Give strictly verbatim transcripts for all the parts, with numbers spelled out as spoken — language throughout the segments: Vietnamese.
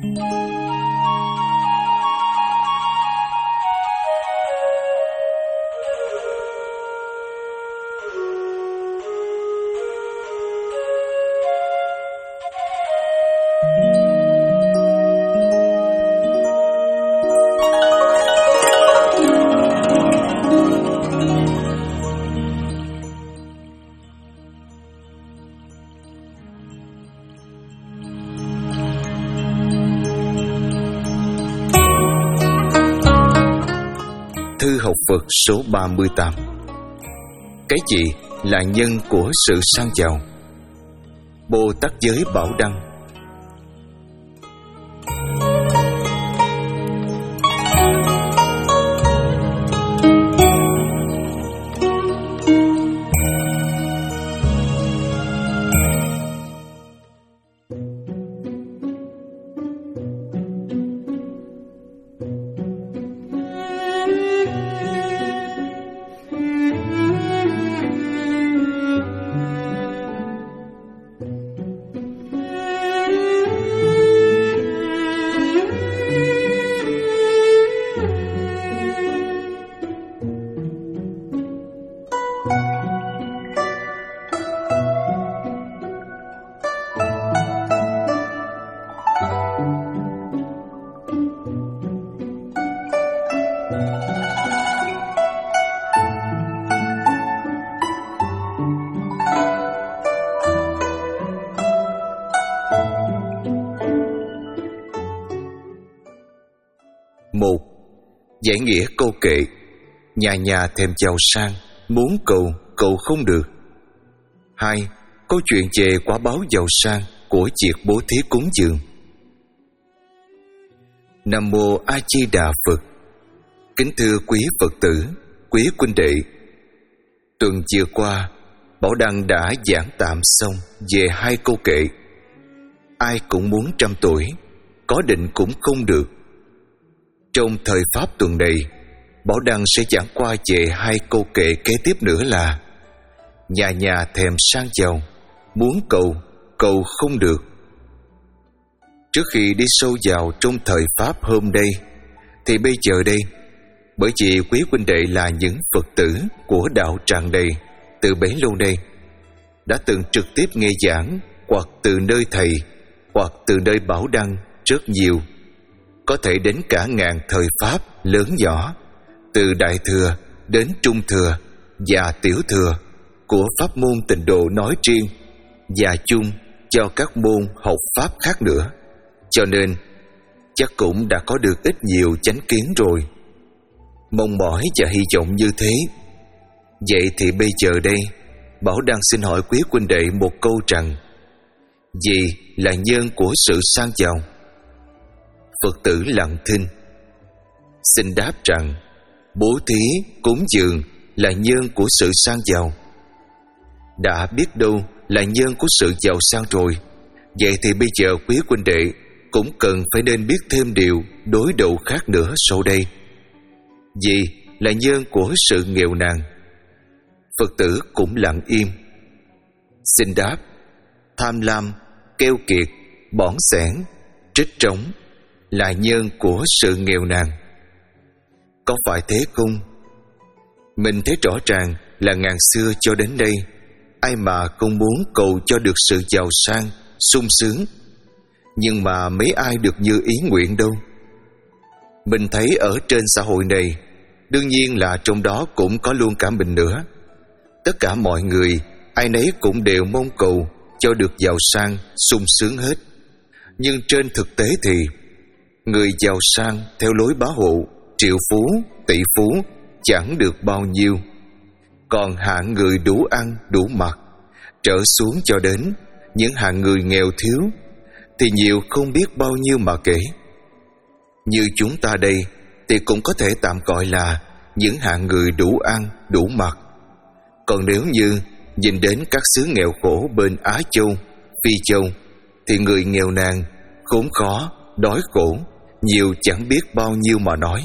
Thư học Phật số ba mươi tám. Cái gì là nhân của sự sang giàu? Bồ Tát Giới Bảo Đăng. Một, giải nghĩa câu kệ: nhà nhà thèm giàu sang, muốn cầu, cầu không được. Hai, câu chuyện về quả báo giàu sang của việc bố thí cúng dường. Nam mô A Di Đà Phật. Kính thưa quý Phật tử, quý huynh đệ, tuần vừa qua Bảo Đăng đã giảng tạm xong về hai câu kệ: ai cũng muốn trăm tuổi, có định cũng không được. Trong thời pháp tuần này, Bảo Đăng sẽ giảng qua về hai câu kệ kế tiếp nữa là: nhà nhà thèm sang giàu, muốn cầu, cầu không được. Trước khi đi sâu vào trong thời pháp hôm nay, thì bây giờ đây, bởi vì quý huynh đệ là những Phật tử của đạo tràng này từ bấy lâu nay, đã từng trực tiếp nghe giảng hoặc từ nơi thầy hoặc từ nơi Bảo Đăng rất nhiều, có thể đến cả ngàn thời pháp lớn nhỏ, từ Đại Thừa đến Trung Thừa và Tiểu Thừa của pháp môn Tịnh Độ nói riêng và chung cho các môn học pháp khác nữa. Cho nên chắc cũng đã có được ít nhiều chánh kiến rồi. Mong mỏi và hy vọng như thế. Vậy thì bây giờ đây, Bảo Đăng xin hỏi quý huynh đệ một câu rằng: gì là nhân của sự sang giàu? Phật tử lặng thinh. Xin đáp rằng bố thí cúng dường là nhân của sự sang giàu. Đã biết đâu là nhân của sự giàu sang rồi, vậy thì bây giờ quý huynh đệ cũng cần phải nên biết thêm điều đối đầu khác nữa sau đây. Gì là nhân của sự nghèo nàn? Phật tử cũng lặng im. Xin đáp: tham lam, keo kiệt, bỏng sẻn, trích trống là nhân của sự nghèo nàn. Có phải thế không? Mình thấy rõ ràng là ngàn xưa cho đến đây, ai mà không muốn cầu cho được sự giàu sang, sung sướng. Nhưng mà mấy ai được như ý nguyện đâu. Mình thấy ở trên xã hội này, đương nhiên là trong đó cũng có luôn cả mình nữa. Tất cả mọi người, ai nấy cũng đều mong cầu cho được giàu sang, sung sướng hết. Nhưng trên thực tế thì người giàu sang theo lối bá hộ, triệu phú, tỷ phú chẳng được bao nhiêu. Còn hạng người đủ ăn, đủ mặc, trở xuống cho đến những hạng người nghèo thiếu thì nhiều không biết bao nhiêu mà kể. Như chúng ta đây thì cũng có thể tạm gọi là những hạng người đủ ăn, đủ mặc. Còn nếu như nhìn đến các xứ nghèo khổ bên Á Châu, Phi Châu, thì người nghèo nàn, khốn khó, đói khổ nhiều chẳng biết bao nhiêu mà nói.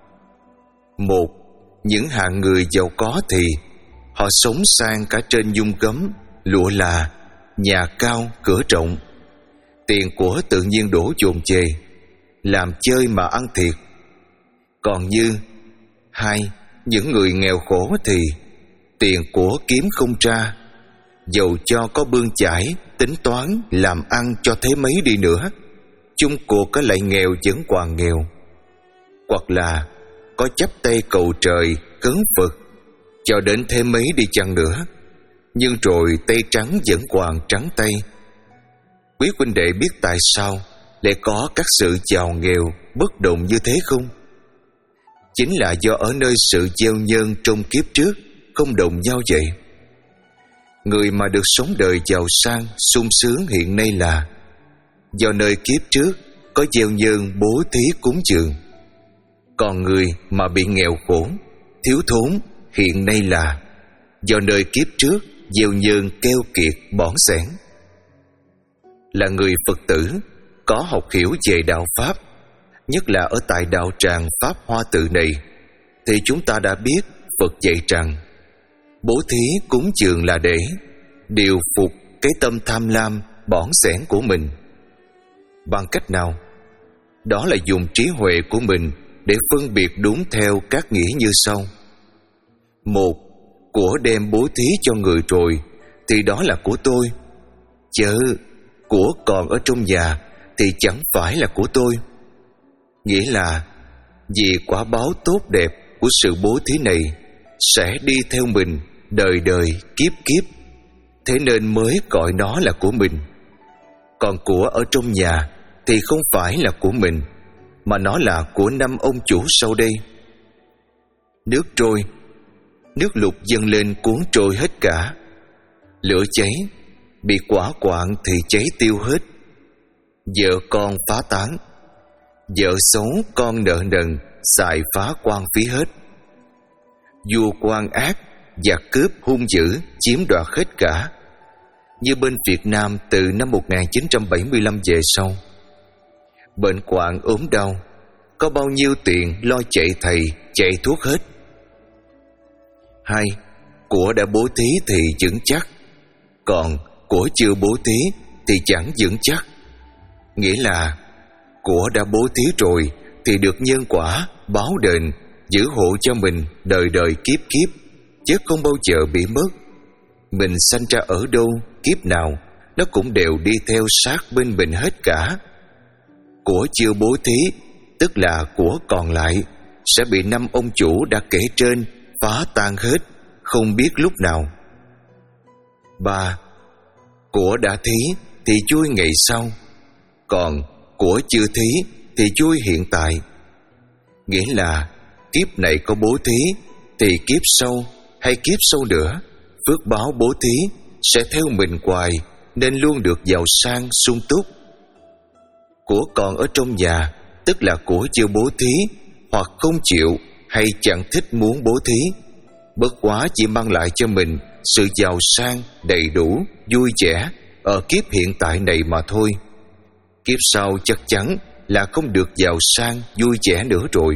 Một, những hạng người giàu có thì họ sống sang cả trên nhung gấm, lụa là, nhà cao, cửa rộng. Tiền của tự nhiên đổ dồn về, làm chơi mà ăn thiệt. Còn như hai, những người nghèo khổ thì tiền của kiếm không ra, dầu cho có bươn chải, tính toán, làm ăn cho thế mấy đi nữa, chung cuộc cái lại nghèo vẫn còn nghèo. Hoặc là có chắp tay cầu trời, khấn Phật, cho đến thế mấy đi chăng nữa, nhưng rồi tay trắng vẫn còn trắng tay. Quý huynh đệ biết tại sao lại có các sự giàu nghèo bất đồng như thế không? Chính là do ở nơi sự gieo nhân trong kiếp trước không đồng nhau vậy. Người mà được sống đời giàu sang, sung sướng hiện nay là do nơi kiếp trước có gieo nhân bố thí cúng dường. Còn người mà bị nghèo khổ, thiếu thốn hiện nay là do nơi kiếp trước gieo nhân keo kiệt bỏn sẻn. Là người Phật tử có học hiểu về đạo Pháp, nhất là ở tại đạo tràng Pháp Hoa Tự này, thì chúng ta đã biết Phật dạy rằng bố thí cúng dường là để điều phục cái tâm tham lam bỏn sẻn của mình. Bằng cách nào? Đó là dùng trí huệ của mình để phân biệt đúng theo các nghĩa như sau. Một, của đem bố thí cho người rồi thì đó là của tôi, chớ của còn ở trong nhà thì chẳng phải là của tôi. Nghĩa là vì quả báo tốt đẹp của sự bố thí này sẽ đi theo mình đời đời kiếp kiếp, thế nên mới gọi nó là của mình. Còn của ở trong nhà thì không phải là của mình, mà nó là của năm ông chủ sau đây. Nước trôi, nước lụt dâng lên cuốn trôi hết cả. Lửa cháy, bị quả quạng thì cháy tiêu hết. Vợ con phá tán, vợ xấu con nợ nần, xài phá quan phí hết. Vua quan ác, giặc cướp hung dữ, chiếm đoạt hết cả. Như bên Việt Nam từ năm một nghìn chín trăm bảy mươi lăm về sau, bệnh hoạn ốm đau, có bao nhiêu tiền lo chạy thầy, chạy thuốc hết. Hai, của đã bố thí thì vững chắc, còn của chưa bố thí thì chẳng vững chắc. Nghĩa là của đã bố thí rồi thì được nhân quả báo đền, giữ hộ cho mình đời đời kiếp kiếp, chứ không bao giờ bị mất. Mình sanh ra ở đâu, kiếp nào, nó cũng đều đi theo sát bên mình hết cả. Của chưa bố thí, tức là của còn lại, sẽ bị năm ông chủ đã kể trên phá tan hết, không biết lúc nào. Ba, của đã thí thì vui ngày sau, còn của chưa thí thì vui hiện tại. Nghĩa là kiếp này có bố thí thì kiếp sau hay kiếp sau nữa, phước báo bố thí sẽ theo mình hoài, nên luôn được giàu sang sung túc. Của còn ở trong nhà, tức là của chưa bố thí, hoặc không chịu hay chẳng thích muốn bố thí, bất quá chỉ mang lại cho mình sự giàu sang đầy đủ, vui vẻ ở kiếp hiện tại này mà thôi. Kiếp sau chắc chắn là không được giàu sang vui vẻ nữa rồi.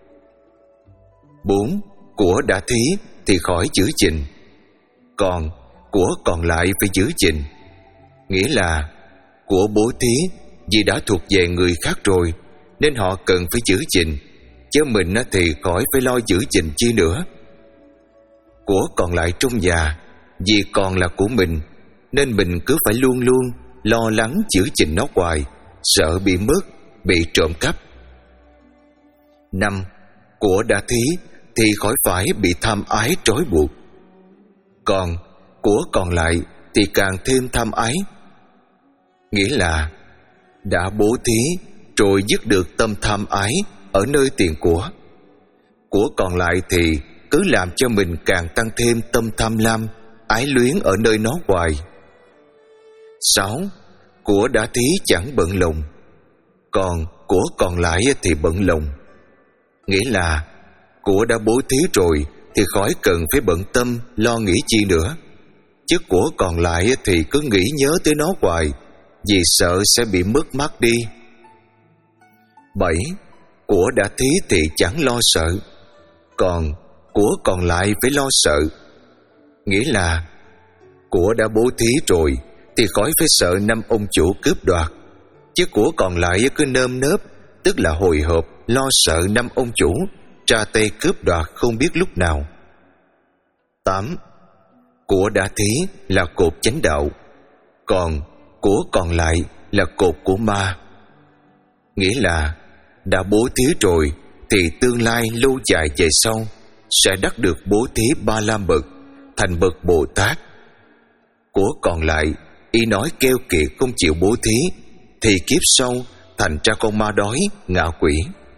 Bốn, của đã thí thì khỏi giữ gìn, còn của còn lại phải giữ gìn. Nghĩa là của bố thí vì đã thuộc về người khác rồi, nên họ cần phải giữ gìn, chứ mình thì khỏi phải lo giữ gìn chi nữa. Của còn lại trong nhà vì còn là của mình, nên mình cứ phải luôn luôn lo lắng giữ gìn nó hoài, sợ bị mất, bị trộm cắp. Năm, của đã thí thì khỏi phải bị tham ái trói buộc, còn của còn lại thì càng thêm tham ái. Nghĩa là đã bố thí rồi dứt được tâm tham ái ở nơi tiền của. Của còn lại thì cứ làm cho mình càng tăng thêm tâm tham lam, ái luyến ở nơi nó hoài. Sáu, của đã thí chẳng bận lòng, còn của còn lại thì bận lòng. Nghĩa là của đã bố thí rồi thì khỏi cần phải bận tâm lo nghĩ chi nữa, chứ của còn lại thì cứ nghĩ nhớ tới nó hoài, vì sợ sẽ bị mất mát đi. Bảy, của đã thí thì chẳng lo sợ, còn của còn lại phải lo sợ. Nghĩa là của đã bố thí rồi thì khỏi phải sợ năm ông chủ cướp đoạt, chứ của còn lại cứ nơm nớp tức là hồi hộp, lo sợ năm ông chủ ra tay cướp đoạt không biết lúc nào. Tám. Của đã thí là cột chánh đạo, còn của còn lại là cột của ma. Nghĩa là đã bố thí rồi thì tương lai lâu dài về sau sẽ đắc được bố thí ba la mật, thành bậc Bồ Tát. Của còn lại, ý nói keo kiệt không chịu bố thí thì kiếp sau thành ra con ma đói, ngạ quỷ.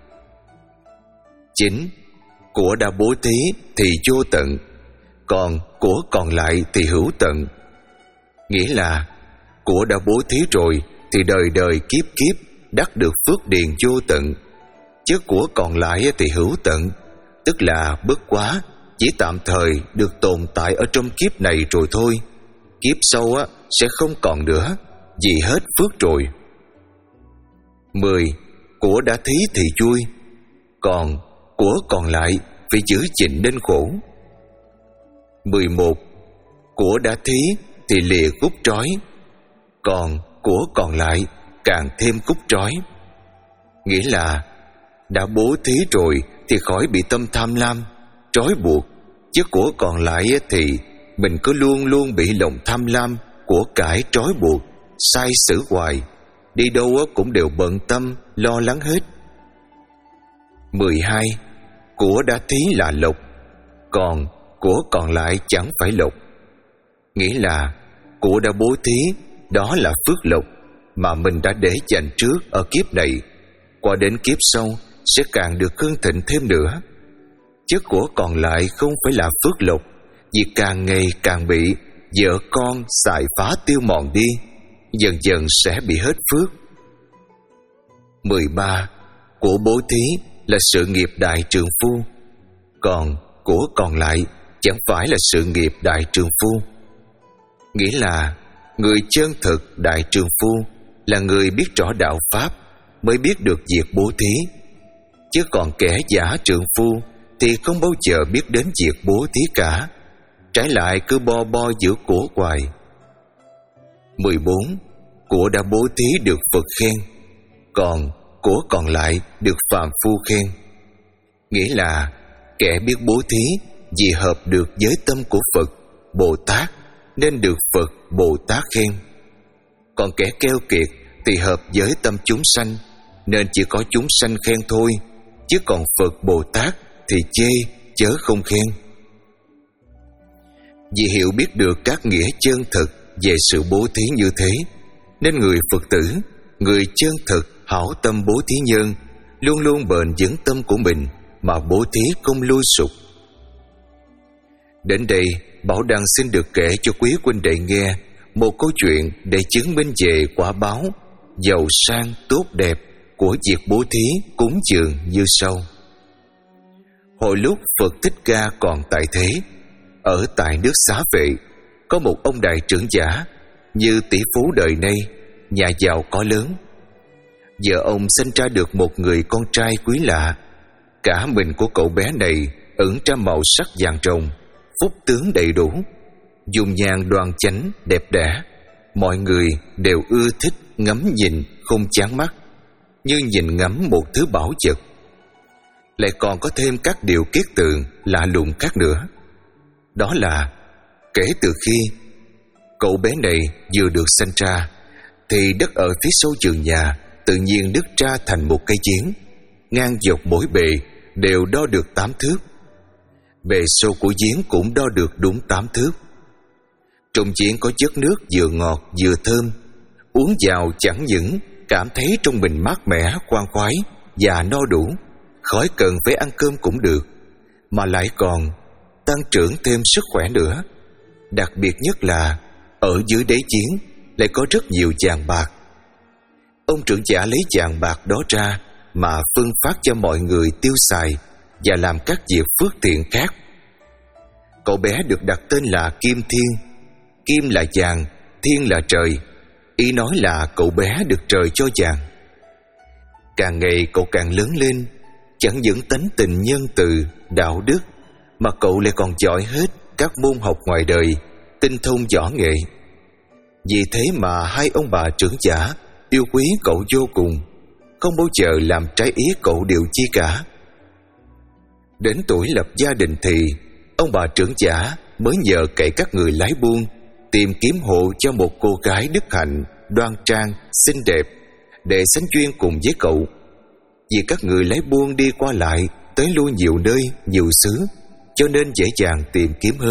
Chín. Của đã bố thí thì vô tận, còn của còn lại thì hữu tận. Nghĩa là của đã bố thí rồi thì đời đời kiếp kiếp đắc được phước điền vô tận, chứ của còn lại thì hữu tận, tức là bất quá chỉ tạm thời được tồn tại ở trong kiếp này rồi thôi. Kiếp sau á sẽ không còn nữa, vì hết phước rồi. Mười. Của đã thí thì vui, còn của còn lại phải giữ gìn nên khổ. Mười một. Của đã thí thì lìa cúc trói, còn của còn lại càng thêm cúc trói. Nghĩa là đã bố thí rồi thì khỏi bị tâm tham lam trói buộc, chứ của còn lại thì mình cứ luôn luôn bị lòng tham lam của cải trói buộc, sai sử hoài, đi đâu cũng đều bận tâm lo lắng hết. Mười hai. Của đã thí là lộc, còn của còn lại chẳng phải lộc. Nghĩa là của đã bố thí đó là phước lộc mà mình đã để dành trước ở kiếp này, qua đến kiếp sau sẽ càng được hưng thịnh thêm nữa. Chứ của còn lại không phải là phước lộc, vì càng ngày càng bị vợ con xài phá tiêu mòn đi, dần dần sẽ bị hết phước. Mười ba. Của bố thí là sự nghiệp đại trượng phu, còn của còn lại chẳng phải là sự nghiệp đại trượng phu. Nghĩa là người chân thực đại trượng phu là người biết rõ đạo pháp mới biết được việc bố thí, chứ còn kẻ giả trượng phu thì không bao giờ biết đến việc bố thí cả, trái lại cứ bo bo giữ của hoài. Mười bốn. Của đã bố thí được Phật khen, còn của còn lại được phàm phu khen. Nghĩa là kẻ biết bố thí vì hợp được với tâm của Phật, Bồ Tát nên được Phật, Bồ Tát khen. Còn kẻ keo kiệt thì hợp với tâm chúng sanh nên chỉ có chúng sanh khen thôi, chứ còn Phật, Bồ Tát thì chê chớ không khen. Vì hiểu biết được các nghĩa chân thực về sự bố thí như thế, nên người Phật tử, người chân thực hảo tâm bố thí nhân luôn luôn bền vững tâm của mình mà bố thí không lui sụp. Đến đây, Bảo Đăng xin được kể cho quý huynh đệ nghe một câu chuyện để chứng minh về quả báo giàu sang tốt đẹp của việc bố thí cúng dường như sau. Hồi lúc Phật Thích Ca còn tại thế, ở tại nước Xá Vệ, có một ông đại trưởng giả như tỷ phú đời nay, nhà giàu có lớn. Vợ ông sinh ra được một người con trai quý lạ. Cả mình của cậu bé này ẩn ra màu sắc vàng rồng, phúc tướng đầy đủ, dung nhan đoan chánh đẹp đẽ, mọi người đều ưa thích ngắm nhìn không chán mắt, như nhìn ngắm một thứ bảo vật. Lại còn có thêm các điều kiết tường lạ lùng khác nữa. Đó là kể từ khi cậu bé này vừa được sinh ra thì đất ở phía sau vườn nhà tự nhiên nứt ra thành một cây giếng, ngang dọc mỗi bề đều đo được tám thước. Bề sâu của giếng cũng đo được đúng tám thước. Trong giếng có chất nước vừa ngọt vừa thơm, uống vào chẳng những cảm thấy trong mình mát mẻ, khoan khoái và no đủ, khỏi cần phải ăn cơm cũng được, mà lại còn tăng trưởng thêm sức khỏe nữa. Đặc biệt nhất là ở dưới đáy giếng lại có rất nhiều vàng bạc. Ông trưởng giả lấy vàng bạc đó ra mà phân phát cho mọi người tiêu xài và làm các việc phước thiện khác. Cậu bé được đặt tên là Kim Thiên. Kim là vàng, thiên là trời, ý nói là cậu bé được trời cho vàng. Càng ngày cậu càng lớn lên, chẳng những tánh tình nhân từ, đạo đức, mà cậu lại còn giỏi hết các môn học ngoài đời, tinh thông võ nghệ. Vì thế mà hai ông bà trưởng giả yêu quý cậu vô cùng. không bao giờ làm trái ý cậu điều chi cả. Đến tuổi lập gia đình thì ông bà trưởng giả mới nhờ cậy các người lái buôn tìm kiếm hộ cho một cô gái đức hạnh, đoan trang, xinh đẹp để sánh duyên cùng với cậu. Vì các người lái buôn đi qua lại tới lui nhiều nơi, nhiều xứ, cho nên dễ dàng tìm kiếm hơn.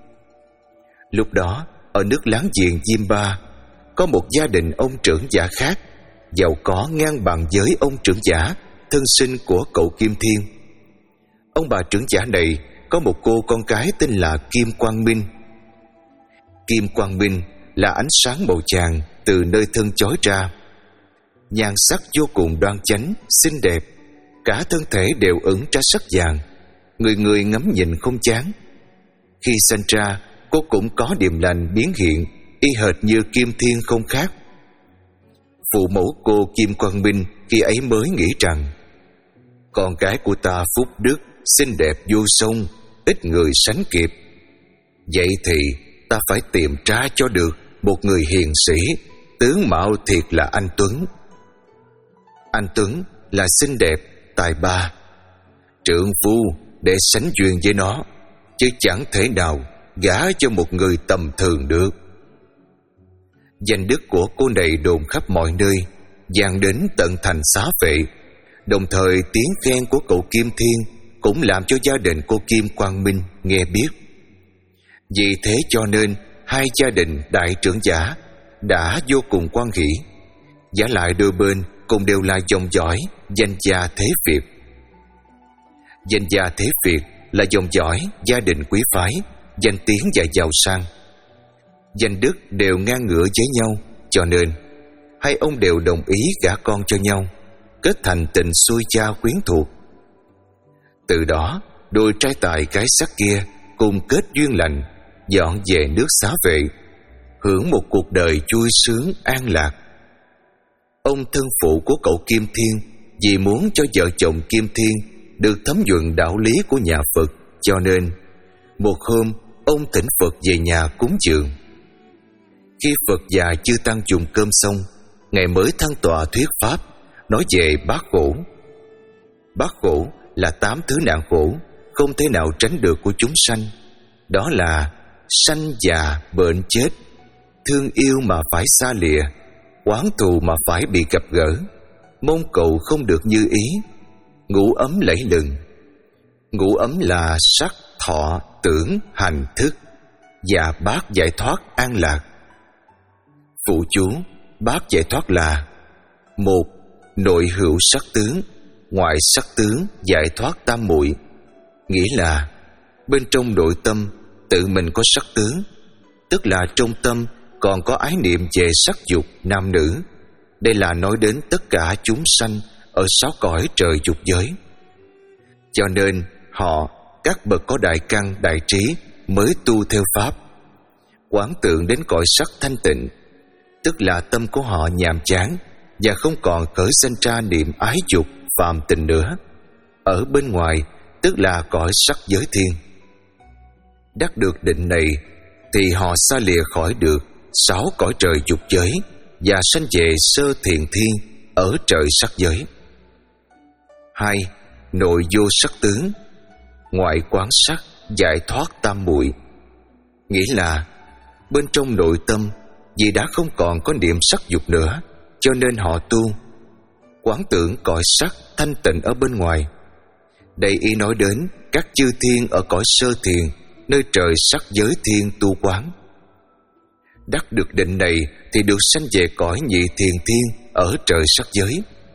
Lúc đó, ở nước láng giềng Diêm-ba, có một gia đình ông trưởng giả khác, giàu có ngang bằng với ông trưởng giả, thân sinh của cậu Kim Thiên. Ông bà trưởng giả này có một cô con gái tên là Kim Quang Minh. Kim Quang Minh là ánh sáng màu vàng từ nơi thân chói ra. Nhan sắc vô cùng đoan chánh, xinh đẹp, cả thân thể đều ửng ra sắc vàng, người người ngắm nhìn không chán. Khi sanh ra, cô cũng có điềm lành biến hiện, y hệt như Kim Thiên không khác. Phụ mẫu cô Kim Quang Minh khi ấy mới nghĩ rằng con gái của ta phúc đức, xinh đẹp vô song, ít người sánh kịp. Vậy thì ta phải tìm ra cho được một người hiền sĩ, tướng mạo thiệt là anh tuấn. Anh tuấn là xinh đẹp, tài ba, trượng phu để sánh duyên với nó, chứ chẳng thể nào gả cho một người tầm thường được. Danh đức của cô này đồn khắp mọi nơi, vang đến tận thành Xá Vệ. Đồng thời tiếng khen của cậu Kim Thiên cũng làm cho gia đình cô Kim Quang Minh nghe biết. Vì thế cho nên hai gia đình đại trưởng giả đã vô cùng hoan hỷ. Giả lại đôi bên cùng đều là dòng dõi danh gia Thế Việt. Danh gia Thế Việt là dòng dõi gia đình quý phái, danh tiếng và giàu sang. Danh đức đều ngang ngửa với nhau, cho nên hai ông đều đồng ý gả con cho nhau, kết thành tình xuôi cha quyến thuộc. Từ đó, đôi trai tài gái sắc kia cùng kết duyên lành, dọn về nước Xá Vệ, hưởng một cuộc đời vui sướng an lạc. Ông thân phụ của cậu Kim Thiên vì muốn cho vợ chồng Kim Thiên được thấm nhuần đạo lý của nhà Phật, cho nên một hôm ông thỉnh Phật về nhà cúng dường. Khi Phật già Chư Tăng dùng cơm xong, Ngài mới thăng tọa thuyết pháp, nói về bát khổ. Bát khổ là tám thứ nạn khổ không thể nào tránh được của chúng sanh. Đó là sanh già bệnh chết, thương yêu mà phải xa lìa, oán thù mà phải bị gặp gỡ, mong cầu không được như ý, ngủ ấm lẫy lừng. Ngủ ấm là sắc, thọ, tưởng, hành, thức, và bát giải thoát an lạc. Phụ chú bát giải thoát là: một, nội hữu sắc tướng, ngoại sắc tướng giải thoát tam muội. Nghĩa là bên trong nội tâm tự mình có sắc tướng, tức là trong tâm còn có ái niệm về sắc dục nam nữ. Đây là nói đến tất cả chúng sanh ở sáu cõi trời dục giới. Cho nên họ, các bậc có đại căn đại trí mới tu theo pháp, quán tưởng đến cõi sắc thanh tịnh, tức là tâm của họ nhàm chán và không còn khởi sinh ra niệm ái dục phàm tình nữa. Ở bên ngoài tức là cõi sắc giới thiên. Đắc được định này thì họ xa lìa khỏi được sáu cõi trời dục giới và sanh về sơ thiền thiên ở trời sắc giới. Hai, nội vô sắc tướng, ngoại quán sắc giải thoát tam muội. Nghĩa là bên trong nội tâm vì đã không còn có niệm sắc dục nữa, cho nên họ tu quán tưởng cõi sắc thanh tịnh ở bên ngoài. Đây ý nói đến các chư thiên ở cõi sơ thiền, nơi trời sắc giới thiên tu quán. Đắc được định này thì được sanh về cõi nhị thiền thiên ở trời sắc giới.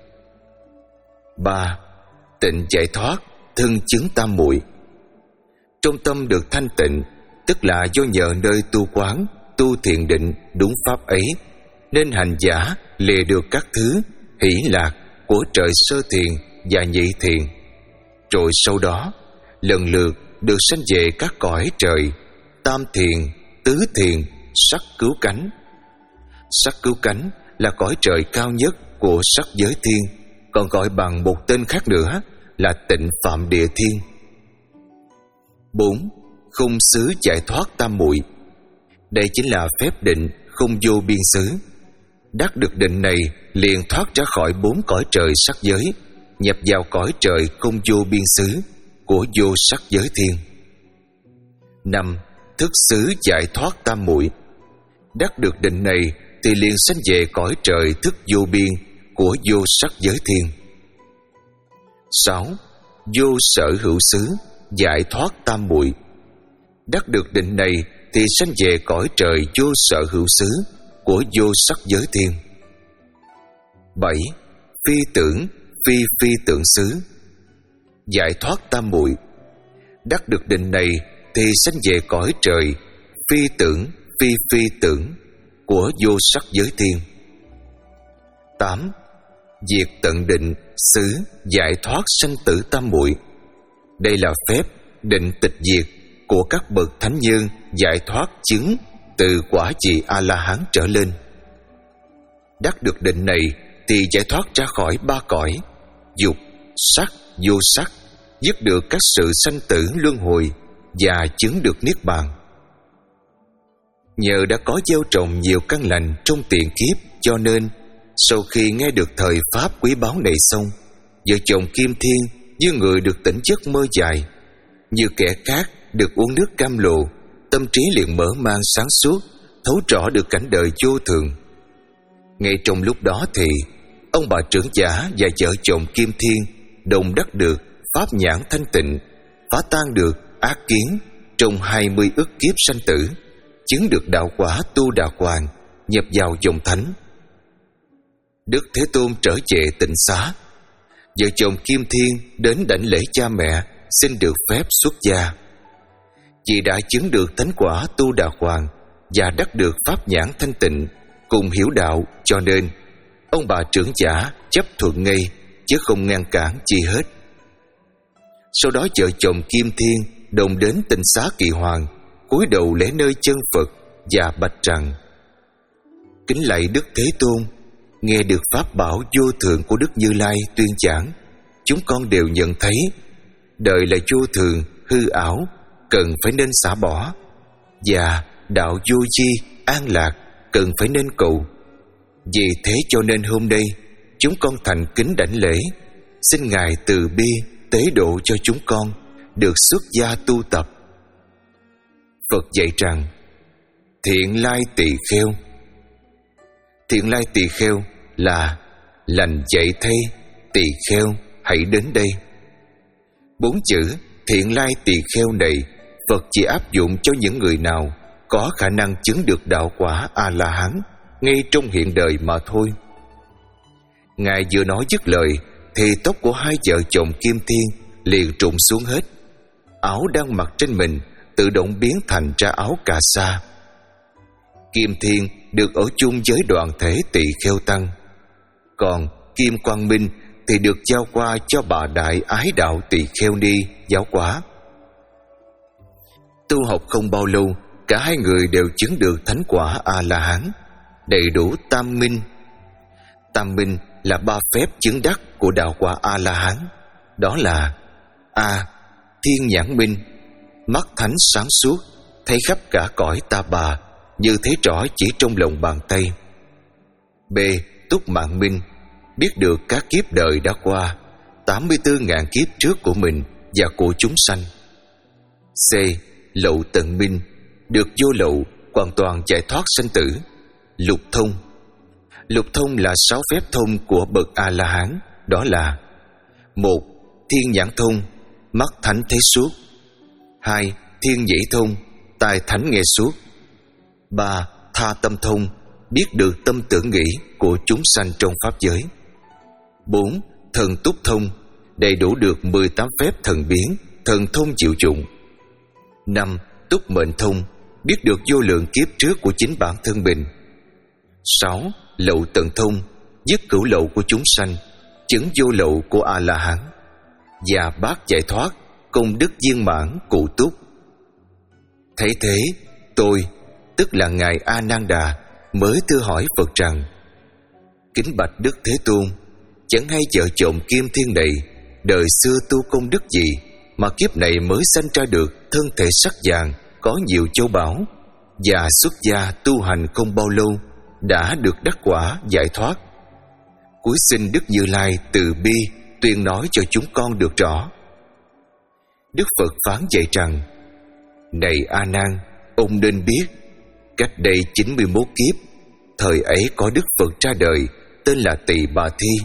Ba, tịnh giải thoát, thân chứng tam muội. Trong tâm được thanh tịnh, tức là do nhờ nơi tu quán, tu thiền định đúng pháp ấy, nên hành giả lìa được các thứ hỷ lạc của trời sơ thiền và nhị thiền. Rồi sau đó lần lượt được sanh về các cõi trời tam thiền, tứ thiền, sắc cứu cánh. Sắc cứu cánh là cõi trời cao nhất của sắc giới thiên, còn gọi bằng một tên khác nữa là tịnh phạm địa thiên. Bốn, khung xứ giải thoát tam muội. Đây chính là phép định không vô biên xứ. Đắc được định này liền thoát ra khỏi bốn cõi trời sắc giới, nhập vào cõi trời không vô biên xứ của vô sắc giới thiên. Năm. Thức xứ giải thoát tam muội. Đắc được định này thì liền sanh về cõi trời thức vô biên của vô sắc giới thiên. Sáu. Vô sở hữu xứ giải thoát tam muội. Đắc được định này thì sanh về cõi trời vô sở hữu xứ của vô sắc giới thiên. Bảy. Phi tưởng phi phi tưởng xứ giải thoát tam muội. Đắc được định này thì sanh về cõi trời phi tưởng phi phi tưởng của vô sắc giới thiên. Tám. Diệt tận định xứ giải thoát sanh tử tam muội. Đây là phép định tịch diệt của các bậc thánh nhân giải thoát chứng từ quả vị A-la-hán trở lên. Đắc được định này thì giải thoát ra khỏi ba cõi dục, sắc, vô sắc, dứt được các sự sanh tử luân hồi và chứng được niết bàn. Nhờ đã có gieo trồng nhiều căn lành trong tiền kiếp, cho nên sau khi nghe được thời pháp quý báu này xong, vợ chồng Kim Thiên như người được tỉnh giấc mơ dài, như kẻ khác được uống nước cam lồ, tâm trí liền mở mang sáng suốt, thấu rõ được cảnh đời vô thường. Ngay trong lúc đó thì ông bà trưởng giả và vợ chồng Kim Thiên đồng đắc được pháp nhãn thanh tịnh, phá tan được ác kiến trong hai mươi ức kiếp sanh tử, chứng được đạo quả Tu Đà Hoàng, nhập vào dòng thánh. Đức Thế Tôn trở về tịnh xá, vợ chồng Kim Thiên đến đảnh lễ cha mẹ, xin được phép xuất gia. Vì đã chứng được thánh quả Tu Đà Hoàng và đắc được pháp nhãn thanh tịnh cùng hiểu đạo, cho nên ông bà trưởng giả chấp thuận ngay, chứ không ngăn cản chi hết. Sau đó vợ chồng Kim Thiên đồng đến tịnh xá Kỳ Hoàng, cúi đầu lễ nơi chân Phật và bạch rằng: Kính lạy Đức Thế Tôn, nghe được pháp bảo vô thường của Đức Như Lai tuyên giảng, chúng con đều nhận thấy đời là vô thường, hư ảo, cần phải nên xả bỏ, và đạo vô vi, an lạc cần phải nên cầu. Vì thế cho nên hôm nay chúng con thành kính đảnh lễ, xin Ngài từ bi tế độ cho chúng con được xuất gia tu tập. Phật dạy rằng: Thiện lai tỳ kheo. Thiện lai tỳ kheo là lành dạy thay, tỳ kheo hãy đến đây. Bốn chữ thiện lai tỳ kheo này Phật chỉ áp dụng cho những người nào có khả năng chứng được đạo quả A-la-hán ngay trong hiện đời mà thôi. Ngài vừa nói dứt lời thì tóc của hai vợ chồng Kim Thiên liền rụng xuống hết. Áo đang mặc trên mình tự động biến thành ra áo cà sa. Kim Thiên được ở chung với đoàn thể tỳ kheo tăng, còn Kim Quang Minh thì được giao qua cho bà Đại Ái Đạo Tỳ Kheo Ni giáo hóa. Tu học không bao lâu, cả hai người đều chứng được thánh quả A-la-hán, đầy đủ tam minh. Tam minh là ba phép chứng đắc của đạo quả A-la-hán, đó là: A. Thiên nhãn minh, mắt thánh sáng suốt, thấy khắp cả cõi ta bà như thấy rõ chỉ trong lòng bàn tay. B. Túc mạng minh, biết được các kiếp đời đã qua, tám mươi tư ngàn kiếp trước của mình và của chúng sanh. C. Lậu tận minh, được vô lậu, hoàn toàn giải thoát sanh tử. Lục thông. Lục thông là sáu phép thông của bậc A-la-hán, đó là: một. Thiên nhãn thông, mắt thánh thấy suốt. Hai. Thiên nhĩ thông, tai thánh nghe suốt. Ba. Tha tâm thông, biết được tâm tưởng nghĩ của chúng sanh trong pháp giới. Bốn. Thần túc thông, đầy đủ được mười tám phép thần biến, thần thông diệu dụng. Năm. Túc mệnh thông, biết được vô lượng kiếp trước của chính bản thân mình. Sáu. Lậu tận thông, dứt cửu lậu của chúng sanh, chứng vô lậu của A-la-hán. Và bát giải thoát, công đức viên mãn cụ túc. Thấy thế, tôi, tức là Ngài A Nan Đà, mới thưa hỏi Phật rằng: Kính bạch Đức Thế Tôn, chẳng hay vợ chồng Kim Thiên này đời xưa tu công đức gì mà kiếp này mới sanh ra được thân thể sắc vàng, có nhiều châu báu, và xuất gia tu hành không bao lâu đã được đắc quả giải thoát. Cuối xin Đức Như Lai từ bi tuyên nói cho chúng con được rõ. Đức Phật phán dạy rằng: Này A Nan, ông nên biết, cách đây chín mươi mốt kiếp, thời ấy có Đức Phật ra đời tên là Tỳ Bà Thi.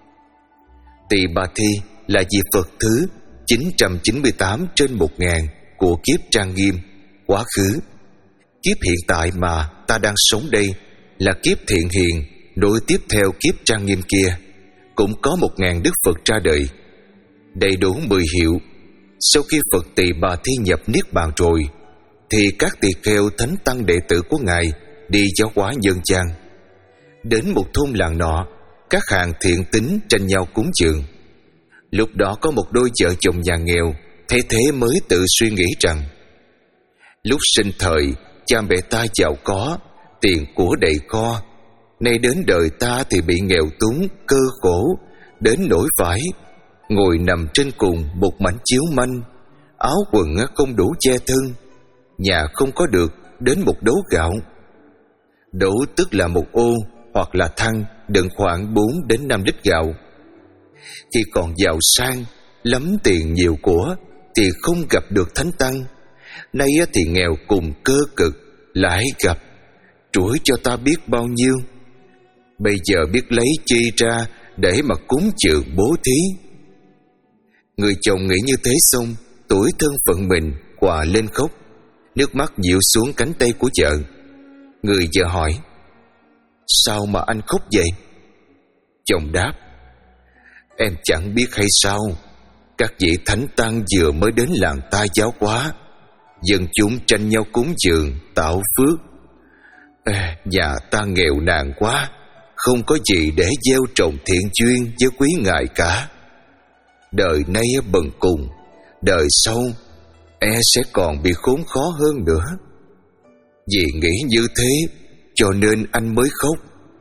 Tỳ Bà Thi là vị Phật thứ chín trăm chín mươi tám trên một ngàn của kiếp trang nghiêm quá khứ. Kiếp hiện tại mà ta đang sống đây là kiếp thiện hiền, nối tiếp theo kiếp trang nghiêm kia, cũng có một ngàn Đức Phật ra đời. Đầy đủ mười hiệu. Sau khi Phật Tỳ Bà Thi nhập Niết Bàn rồi, thì các tỳ kheo thánh tăng đệ tử của Ngài đi giáo hóa nhân gian. Đến một thôn làng nọ, các hàng thiện tín tranh nhau cúng dường. Lúc đó có một đôi vợ chồng nhà nghèo thấy thế mới tự suy nghĩ rằng: lúc sinh thời cha mẹ ta giàu có, tiền của đầy kho, nay đến đời ta thì bị nghèo túng, cơ khổ đến nỗi phải ngồi nằm trên cùng một mảnh chiếu manh, áo quần không đủ che thân, nhà không có được đến một đấu gạo. Đấu tức là một ô hoặc là thăng đựng khoảng bốn đến năm lít gạo. Khi còn giàu sang, lắm tiền nhiều của, thì không gặp được thánh tăng. Nay thì nghèo cùng cơ cực, lại gặp, trũi cho ta biết bao nhiêu. Bây giờ biết lấy chi ra để mà cúng dường bố thí. Người chồng nghĩ như thế xong, tủi thân phận mình, quà lên khóc, nước mắt dịu xuống cánh tay của vợ. Người vợ hỏi: sao mà anh khóc vậy? Chồng đáp: em chẳng biết hay sao, các vị thánh tăng vừa mới đến làng ta giáo hóa, dân chúng tranh nhau cúng dường tạo phước. À, nhà ta nghèo nàn quá, không có gì để gieo trồng thiện duyên với quý ngài cả. Đời nay bần cùng, đời sau e sẽ còn bị khốn khó hơn nữa. Vì nghĩ như thế cho nên anh mới khóc.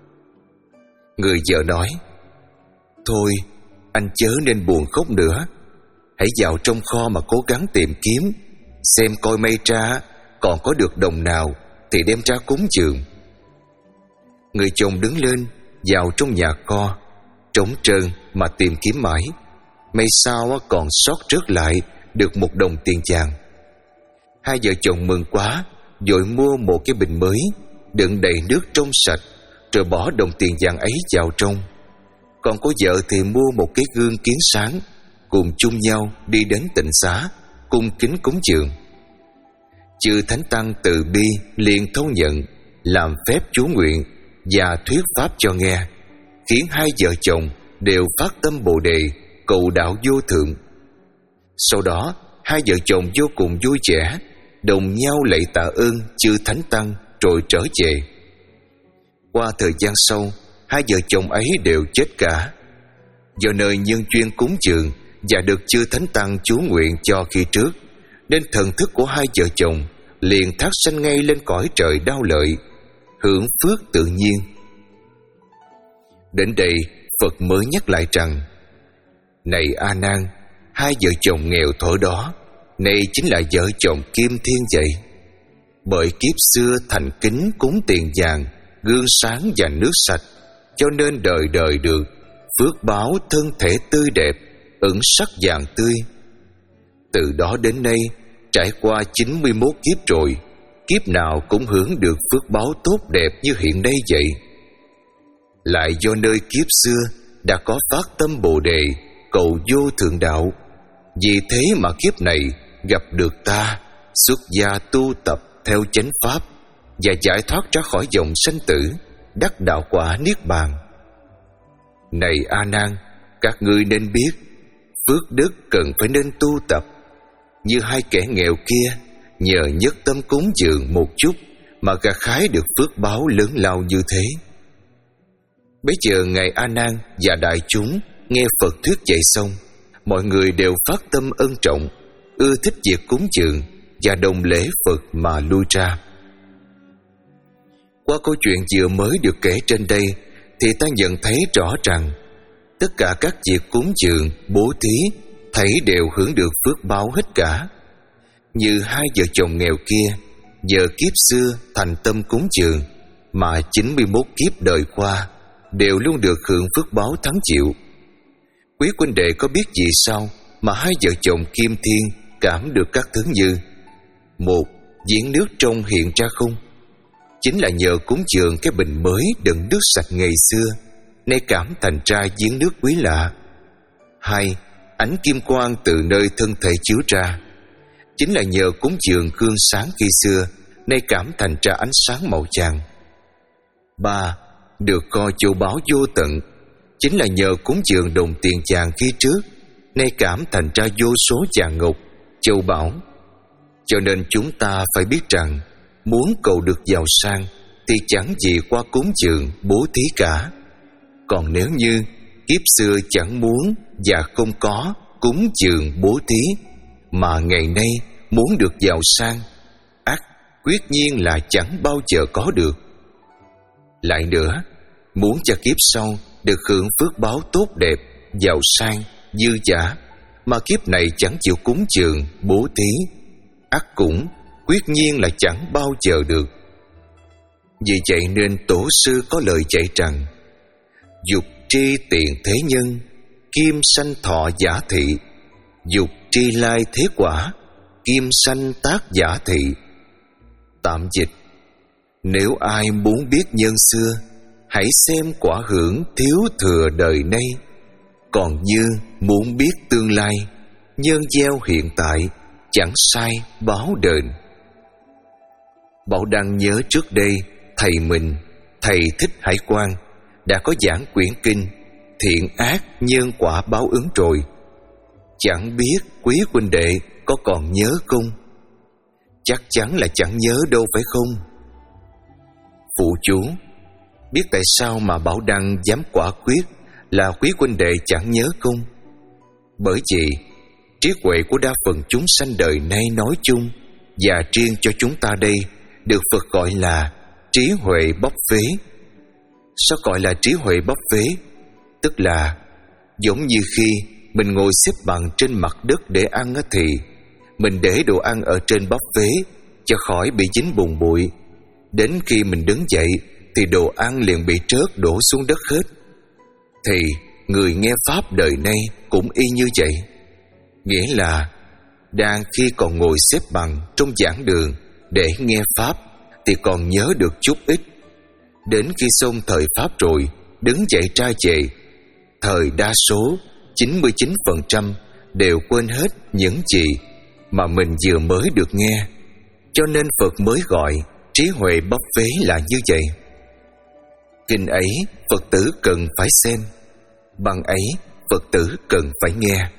Người vợ nói: thôi, anh chớ nên buồn khóc nữa. Hãy vào trong kho mà cố gắng tìm kiếm, xem coi may ra còn có được đồng nào thì đem ra cúng dường. Người chồng đứng lên, vào trong nhà kho, trống trơn mà tìm kiếm mãi, may sao còn sót rớt lại được một đồng tiền vàng. Hai vợ chồng mừng quá, vội mua một cái bình mới, đựng đầy nước trong sạch, rồi bỏ đồng tiền vàng ấy vào trong. Còn có vợ thì mua một cái gương kiến sáng, cùng chung nhau đi đến tịnh xá, cung kính cúng dường. Chư thánh tăng từ bi liền thấu nhận, làm phép chú nguyện và thuyết pháp cho nghe, khiến hai vợ chồng đều phát tâm Bồ Đề, cầu đạo vô thượng. Sau đó hai vợ chồng vô cùng vui vẻ, đồng nhau lạy tạ ơn chư thánh tăng rồi trở về. Qua thời gian sau, hai vợ chồng ấy đều chết cả. Do nơi nhân duyên cúng dường và được chư thánh tăng chú nguyện cho khi trước, nên thần thức của hai vợ chồng liền thác sanh ngay lên cõi trời Đao Lợi, hưởng phước tự nhiên. Đến đây Phật mới nhắc lại rằng: này A Nan, hai vợ chồng nghèo thổi đó nay chính là vợ chồng Kim Thiên vậy. Bởi kiếp xưa thành kính cúng tiền vàng, gương sáng và nước sạch, cho nên đời đời được phước báo thân thể tươi đẹp, ẩn sắc vàng tươi. Từ đó đến nay trải qua chín mươi mốt kiếp rồi, kiếp nào cũng hưởng được phước báo tốt đẹp như hiện nay vậy. Lại do nơi kiếp xưa đã có phát tâm Bồ Đề, cầu vô thượng đạo, vì thế mà kiếp này gặp được ta, xuất gia tu tập theo chánh pháp và giải thoát ra khỏi dòng sanh tử, đắc đạo quả niết bàn. Này A Nan, các ngươi nên biết, phước đức cần phải nên tu tập. Như hai kẻ nghèo kia, nhờ nhất tâm cúng dường một chút mà gặt hái được phước báo lớn lao như thế. Bấy giờ ngài A Nan và đại chúng nghe Phật thuyết dạy xong, mọi người đều phát tâm ân trọng, ưa thích việc cúng dường và đồng lễ Phật mà lui ra. Qua câu chuyện vừa mới được kể trên đây, thì ta nhận thấy rõ rằng tất cả các việc cúng dường, bố thí thấy đều hưởng được phước báo hết cả. Như hai vợ chồng nghèo kia, giờ kiếp xưa thành tâm cúng dường mà chín mươi mốt kiếp đời qua đều luôn được hưởng phước báo thắng chịu. Quý huynh đệ có biết gì sao mà hai vợ chồng Kim Thiên cảm được các thứ như: một, giếng nước trong hiện ra không? Chính là nhờ cúng dường cái bình mới đựng nước sạch ngày xưa, nay cảm thành ra giếng nước quý lạ. Hai, ánh kim quang từ nơi thân thể chiếu ra. Chính là nhờ cúng dường gương sáng khi xưa, nay cảm thành ra ánh sáng màu vàng. Ba, được kho châu báu vô tận. Chính là nhờ cúng dường đồng tiền vàng khi trước, nay cảm thành ra vô số vàng ngọc, châu báu. Cho nên chúng ta phải biết rằng, muốn cầu được giàu sang thì chẳng gì qua cúng dường bố thí cả. Còn nếu như kiếp xưa chẳng muốn và không có cúng dường bố thí, mà ngày nay muốn được giàu sang, ắt quyết nhiên là chẳng bao giờ có được. Lại nữa, muốn cho kiếp sau được hưởng phước báo tốt đẹp, giàu sang, dư dả, mà kiếp này chẳng chịu cúng dường bố thí, ắt cũng quyết nhiên là chẳng bao giờ được. Vì vậy nên tổ sư có lời dạy rằng: dục tri tiền thế nhân, kim sanh thọ giả thị. Dục tri lai thế quả, kim sanh tác giả thị. Tạm dịch: nếu ai muốn biết nhân xưa, hãy xem quả hưởng thiếu thừa đời nay. Còn như muốn biết tương lai, nhân gieo hiện tại, chẳng sai báo đền. Bảo Đăng nhớ trước đây thầy mình, thầy Thích Hải Quang, đã có giảng quyển kinh Thiện ác nhân quả báo ứng rồi. Chẳng biết quý huynh đệ có còn nhớ không? Chắc chắn là chẳng nhớ đâu phải không? Phụ chú: biết tại sao mà Bảo Đăng dám quả quyết là quý huynh đệ chẳng nhớ không? Bởi vì trí huệ của đa phần chúng sanh đời nay nói chung, và riêng cho chúng ta đây, được Phật gọi là trí huệ bốc phế. Sao gọi là trí huệ bốc phế? Tức là giống như khi mình ngồi xếp bằng trên mặt đất để ăn thì mình để đồ ăn ở trên bốc phế cho khỏi bị dính bùn bụi. Đến khi mình đứng dậy thì đồ ăn liền bị trớt đổ xuống đất hết. Thì người nghe pháp đời nay cũng y như vậy. Nghĩa là đang khi còn ngồi xếp bằng trong giảng đường để nghe pháp thì còn nhớ được chút ít. Đến khi xong thời pháp rồi, đứng dậy tra về, thời đa số chín mươi chín phần trăm đều quên hết những gì mà mình vừa mới được nghe. Cho nên Phật mới gọi trí huệ bốc phế là như vậy. Kinh ấy Phật tử cần phải xem, bằng ấy Phật tử cần phải nghe.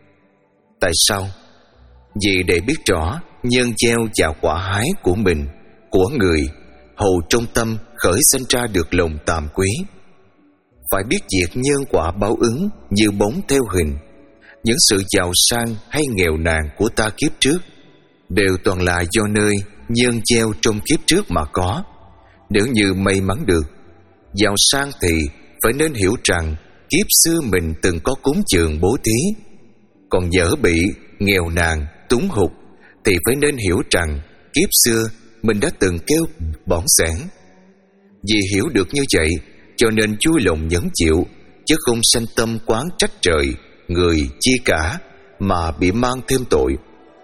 Tại sao? Vì để biết rõ nhân gieo và quả hái của mình, của người, hầu trong tâm khởi sinh ra được lòng tàm quý. Phải biết việc nhân quả báo ứng như bóng theo hình. Những sự giàu sang hay nghèo nàn của ta kiếp trước đều toàn là do nơi nhân gieo trong kiếp trước mà có. Nếu như may mắn được giàu sang thì phải nên hiểu rằng kiếp xưa mình từng có cúng dường bố thí. Còn nhỡ bị nghèo nàn, túng hụt thì phải nên hiểu rằng kiếp xưa mình đã từng kêu bỏng sẻn. Vì hiểu được như vậy, cho nên vui lòng nhẫn chịu, chứ không sanh tâm quán trách trời, người chi cả, mà bị mang thêm tội.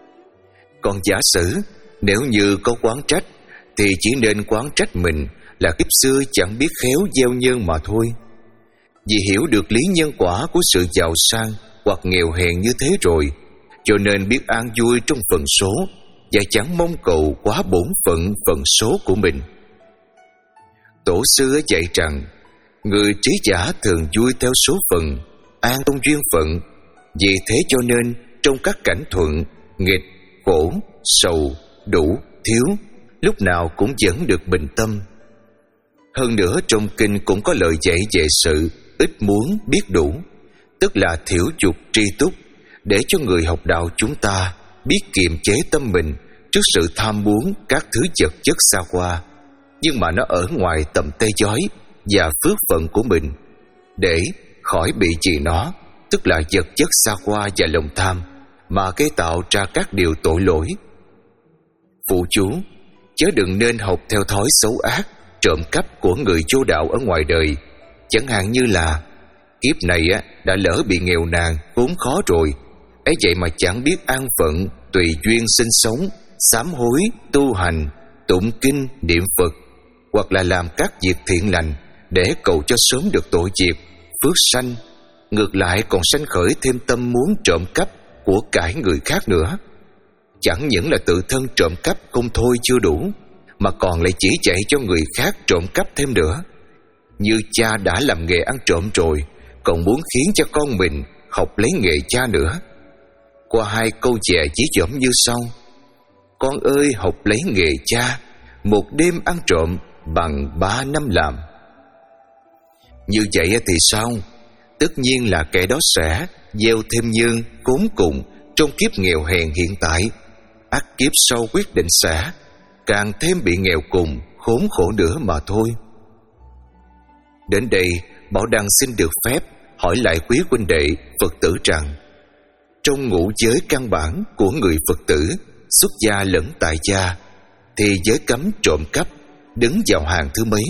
Còn giả sử nếu như có quán trách, thì chỉ nên quán trách mình là kiếp xưa chẳng biết khéo gieo nhân mà thôi. Vì hiểu được lý nhân quả của sự giàu sang hoặc nghèo hèn như thế rồi, cho nên biết an vui trong phần số, và chẳng mong cầu quá bổn phận phần số của mình. Tổ sư dạy rằng người trí giả thường vui theo số phận, an trong duyên phận. Vì thế cho nên trong các cảnh thuận, nghịch, khổ, sầu, đủ, thiếu, lúc nào cũng vẫn được bình tâm. Hơn nữa trong kinh cũng có lời dạy về sự ít muốn biết đủ, tức là thiểu dục tri túc, để cho người học đạo chúng ta biết kiềm chế tâm mình trước sự tham muốn các thứ vật chất xa hoa, nhưng mà nó ở ngoài tầm tay chói và phước phận của mình, để khỏi bị vì nó, tức là vật chất xa hoa và lòng tham, mà gây tạo ra các điều tội lỗi. Phụ chú: chớ đừng nên học theo thói xấu ác, trộm cắp của người vô đạo ở ngoài đời. Chẳng hạn như là kiếp này á, đã lỡ bị nghèo nàn, khốn khó rồi, ấy vậy mà chẳng biết an phận, tùy duyên sinh sống, sám hối, tu hành, tụng kinh, niệm Phật, hoặc là làm các việc thiện lành để cầu cho sớm được tội diệt, phước sanh. Ngược lại còn sanh khởi thêm tâm muốn trộm cắp của cải người khác nữa. Chẳng những là tự thân trộm cắp không thôi chưa đủ, mà còn lại chỉ dạy cho người khác trộm cắp thêm nữa. Như cha đã làm nghề ăn trộm rồi, còn muốn khiến cho con mình học lấy nghề cha nữa. Qua hai câu chè chỉ dõm như sau: con ơi học lấy nghề cha, một đêm ăn trộm bằng ba năm làm. Như vậy thì sao? Tất nhiên là kẻ đó sẽ gieo thêm nhân khốn cùng trong kiếp nghèo hèn hiện tại, ắt kiếp sau quyết định sẽ càng thêm bị nghèo cùng, khốn khổ nữa mà thôi. Đến đây, Bảo Đăng xin được phép hỏi lại quý huynh đệ Phật tử rằng, trong ngũ giới căn bản của người Phật tử, xuất gia lẫn tại gia, thì giới cấm trộm cắp đứng vào hàng thứ mấy?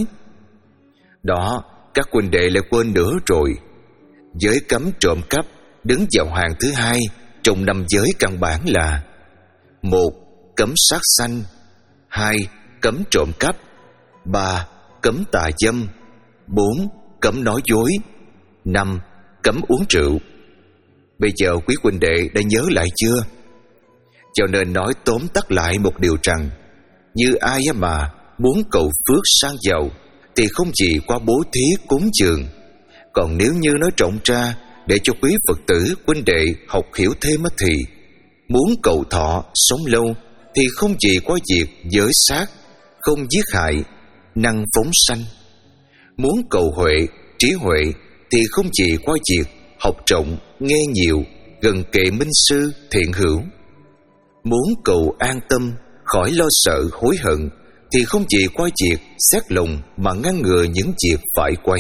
Đó, các huynh đệ lại quên nữa rồi. Giới cấm trộm cắp đứng vào hàng thứ hai trong năm giới căn bản là: một. Cấm sát sanh. Hai. Cấm trộm cắp. Ba. Cấm tà dâm. Bốn. Cấm nói dối. Năm. Cấm uống rượu. Bây giờ quý huynh đệ đã nhớ lại chưa? Cho nên nói tóm tắt lại một điều rằng, như ai mà muốn cầu phước sang giàu thì không chỉ qua bố thí cúng dường. Còn nếu như nói rộng ra để cho quý Phật tử huynh đệ học hiểu thêm thì muốn cầu thọ sống lâu thì không chỉ qua việc giới sát, không giết hại, năng phóng sanh. Muốn cầu huệ, trí huệ thì không chỉ qua việc học rộng, nghe nhiều, gần kề minh sư, thiện hữu. Muốn cầu an tâm, khỏi lo sợ hối hận thì không chỉ qua việc xét lòng mà ngăn ngừa những việc phải quấy.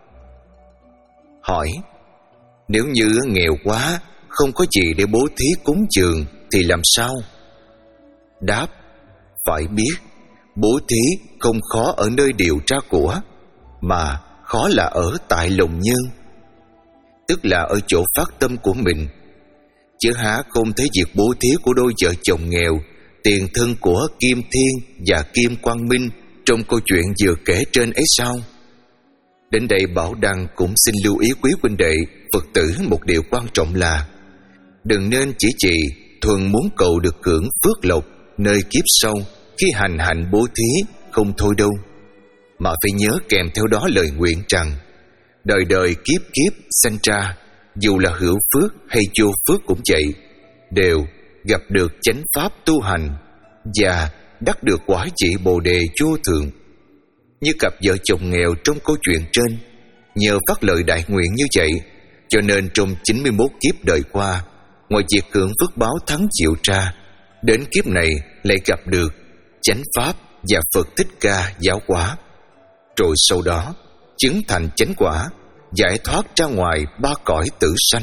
Hỏi: nếu như nghèo quá, không có gì để bố thí cúng dường thì làm sao? Đáp: phải biết, bố thí không khó ở nơi điều tra của, mà khó là ở tại lòng nhân, tức là ở chỗ phát tâm của mình. Chứ há không thấy việc bố thí của đôi vợ chồng nghèo, tiền thân của Kim Thiên và Kim Quang Minh trong câu chuyện vừa kể trên ấy sao? Đến đây Bảo Đăng cũng xin lưu ý quý huynh đệ Phật tử một điều quan trọng là đừng nên chỉ trì thuần muốn cầu được hưởng phước lộc nơi kiếp sau khi hành hạnh bố thí không thôi đâu, mà phải nhớ kèm theo đó lời nguyện rằng đời đời kiếp kiếp sanh ra, dù là hữu phước hay vô phước cũng vậy, đều gặp được chánh pháp tu hành và đắc được quả vị Bồ đề vô thượng. Như cặp vợ chồng nghèo trong câu chuyện trên, nhờ phát lời đại nguyện như vậy, cho nên trong chín mươi mốt kiếp đời qua, ngoài việc hưởng phước báo thắng chịu ra, đến kiếp này lại gặp được chánh pháp và Phật Thích Ca giáo hóa, rồi sau đó chứng thành chánh quả, giải thoát ra ngoài ba cõi tử sanh.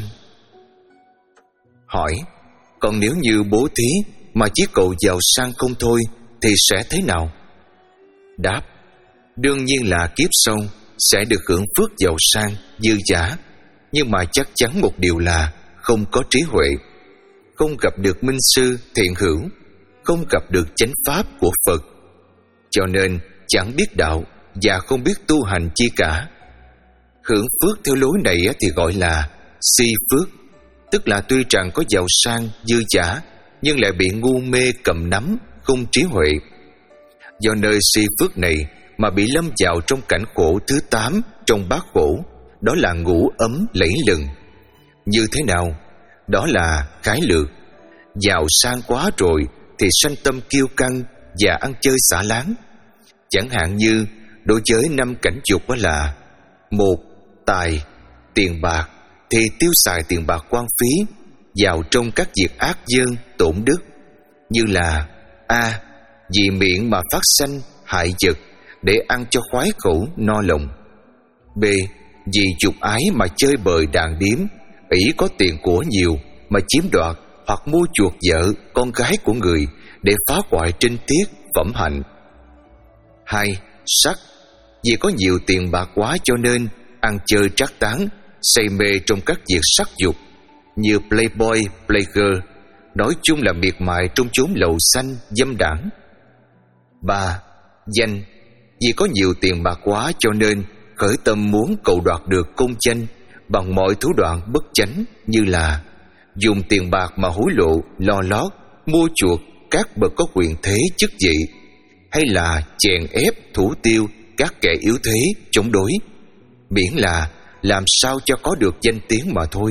Hỏi: còn nếu như bố thí mà chỉ cầu giàu sang không thôi thì sẽ thế nào? Đáp: đương nhiên là kiếp sau sẽ được hưởng phước giàu sang dư dả, nhưng mà chắc chắn một điều là không có trí huệ, không gặp được minh sư thiện hữu, không gặp được chánh pháp của Phật, cho nên chẳng biết đạo và không biết tu hành chi cả. Hưởng phước theo lối này thì gọi là si phước, tức là tuy rằng có giàu sang dư dả nhưng lại bị ngu mê cầm nắm, không trí huệ. Do nơi si phước này mà bị lâm vào trong cảnh khổ thứ tám trong bát khổ, đó là ngủ ấm lẫy lừng. Như thế nào? Đó là khái lược: giàu sang quá rồi thì sanh tâm kiêu căng và ăn chơi xả láng. Chẳng hạn như đối với năm cảnh dục đó là: một. Tài, tiền bạc thì tiêu xài tiền bạc quan phí vào trong các việc ác dơn tổn đức, như là: A. Vì miệng mà phát sanh hại vật để ăn cho khoái khẩu no lòng. B. Vì dục ái mà chơi bời đàn điếm, ỷ có tiền của nhiều mà chiếm đoạt hoặc mua chuộc vợ con gái của người để phá hoại trinh tiết phẩm hạnh. Hai. Sắc, Vì có nhiều tiền bạc quá cho nên ăn chơi trác táng, say mê trong các việc sắc dục như playboy, playgirl, nói chung là miệt mài trong chốn lầu xanh, dâm đảng. Ba. Danh. Vì có nhiều tiền bạc quá cho nên khởi tâm muốn cầu đoạt được công danh bằng mọi thủ đoạn bất chánh, như là dùng tiền bạc mà hối lộ, lo lót, mua chuộc các bậc có quyền thế chức vị, hay là chèn ép thủ tiêu các kẻ yếu thế chống đối, miễn là làm sao cho có được danh tiếng mà thôi.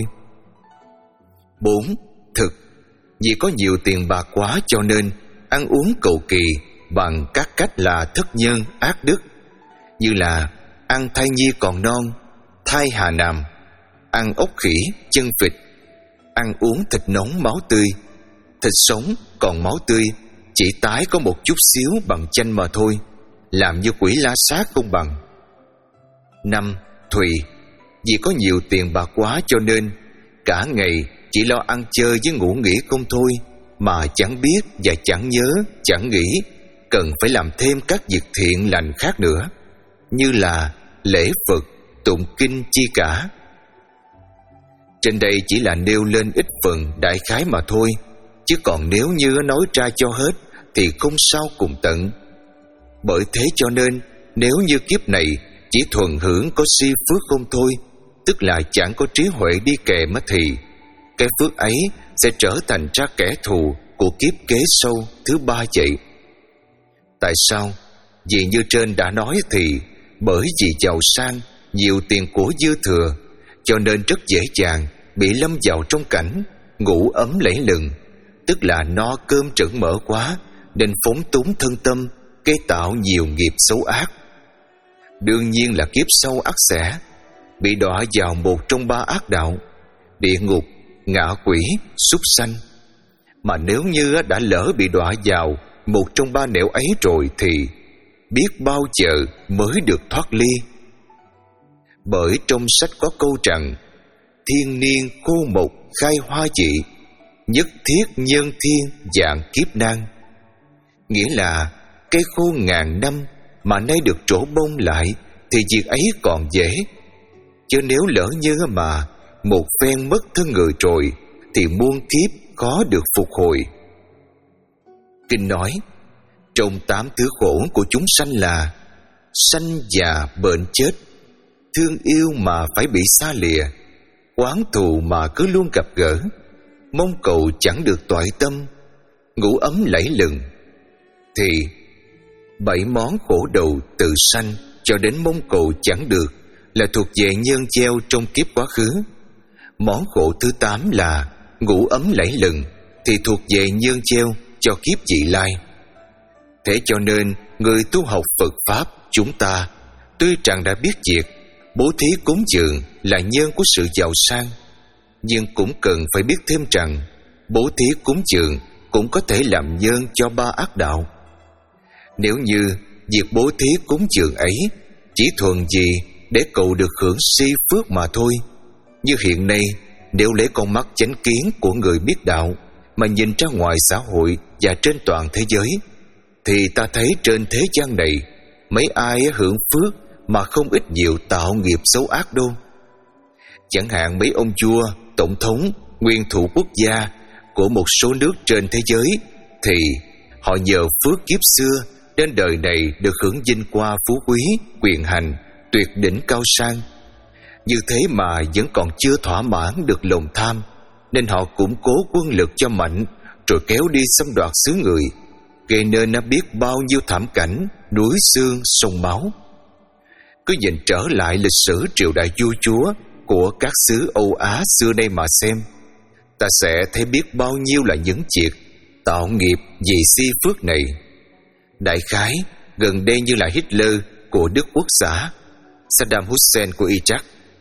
Bốn. Thực. Vì có nhiều tiền bạc quá cho nên ăn uống cầu kỳ bằng các cách là thất nhân, ác đức, như là ăn thai nhi còn non, thai hà nằm, ăn ốc khỉ, chân vịt, ăn uống thịt nóng máu tươi, thịt sống còn máu tươi chỉ tái có một chút xíu bằng chanh mà thôi, làm như quỷ la sát không bằng. Năm. Thùy. Vì có nhiều tiền bạc quá cho nên cả ngày chỉ lo ăn chơi với ngủ nghỉ không thôi, mà chẳng biết và chẳng nhớ, chẳng nghĩ cần phải làm thêm các việc thiện lành khác nữa, như là lễ Phật, tụng kinh chi cả. Trên đây chỉ là nêu lên ít phần đại khái mà thôi, chứ còn nếu như nói ra cho hết thì không sao cùng tận. Bởi thế cho nên nếu như kiếp này chỉ thuần hưởng có si phước không thôi, tức là chẳng có trí huệ đi kèm, thì cái phước ấy sẽ trở thành ra kẻ thù của kiếp kế sâu thứ ba vậy. Tại sao? Vì như trên đã nói thì bởi vì giàu sang, nhiều tiền của dư thừa, cho nên rất dễ dàng bị lâm vào trong cảnh ngủ ấm lẫy lừng, tức là no cơm trẫn mỡ quá, nên phóng túng thân tâm, gây tạo nhiều nghiệp xấu ác. Đương nhiên là kiếp sau ắt sẽ bị đọa vào một trong ba ác đạo: địa ngục, ngạ quỷ, súc sanh. Mà nếu như đã lỡ bị đọa vào một trong ba nẻo ấy rồi thì biết bao giờ mới được thoát ly. Bởi trong sách có câu rằng thiên niên khô mộc khai hoa dị, nhất thiết nhân thiên dạng kiếp nan. Nghĩa là cây khô ngàn năm mà nay được trổ bông lại thì việc ấy còn dễ, chứ nếu lỡ như mà một phen mất thân người rồi thì muôn kiếp khó được phục hồi. Kinh nói trong tám thứ khổ của chúng sanh là sanh già bệnh chết, thương yêu mà phải bị xa lìa, oán thù mà cứ luôn gặp gỡ, mong cầu chẳng được toại tâm, ngủ ấm lẫy lừng. Thì bảy món khổ đầu từ sanh cho đến mong cầu chẳng được là thuộc về nhân gieo trong kiếp quá khứ. Món khổ thứ tám là ngủ ấm lẫy lừng thì thuộc về nhân gieo cho kiếp vị lai. Thế cho nên người tu học Phật Pháp chúng ta tuy rằng đã biết việc bố thí cúng dường là nhân của sự giàu sang, nhưng cũng cần phải biết thêm rằng bố thí cúng dường cũng có thể làm nhân cho ba ác đạo. Nếu như việc bố thí cúng dường ấy chỉ thuần gì để cầu được hưởng si phước mà thôi, như hiện nay nếu lấy con mắt chánh kiến của người biết đạo mà nhìn ra ngoài xã hội và trên toàn thế giới, thì ta thấy trên thế gian này mấy ai hưởng phước mà không ít nhiều tạo nghiệp xấu ác đâu. Chẳng hạn mấy ông vua, tổng thống, nguyên thủ quốc gia của một số nước trên thế giới thì họ nhờ phước kiếp xưa đến đời này được hưởng vinh hoa phú quý, quyền hành, tuyệt đỉnh cao sang. Như thế mà vẫn còn chưa thỏa mãn được lòng tham, nên họ củng cố quân lực cho mạnh, rồi kéo đi xâm đoạt xứ người, gây nên nó biết bao nhiêu thảm cảnh núi xương sông máu. Cứ nhìn trở lại lịch sử triều đại vua chúa của các xứ Âu Á xưa nay mà xem, ta sẽ thấy biết bao nhiêu là những việc tạo nghiệp vì si phước này. Đại khái gần đây như là Hitler của Đức Quốc xã, Saddam Hussein của Iraq.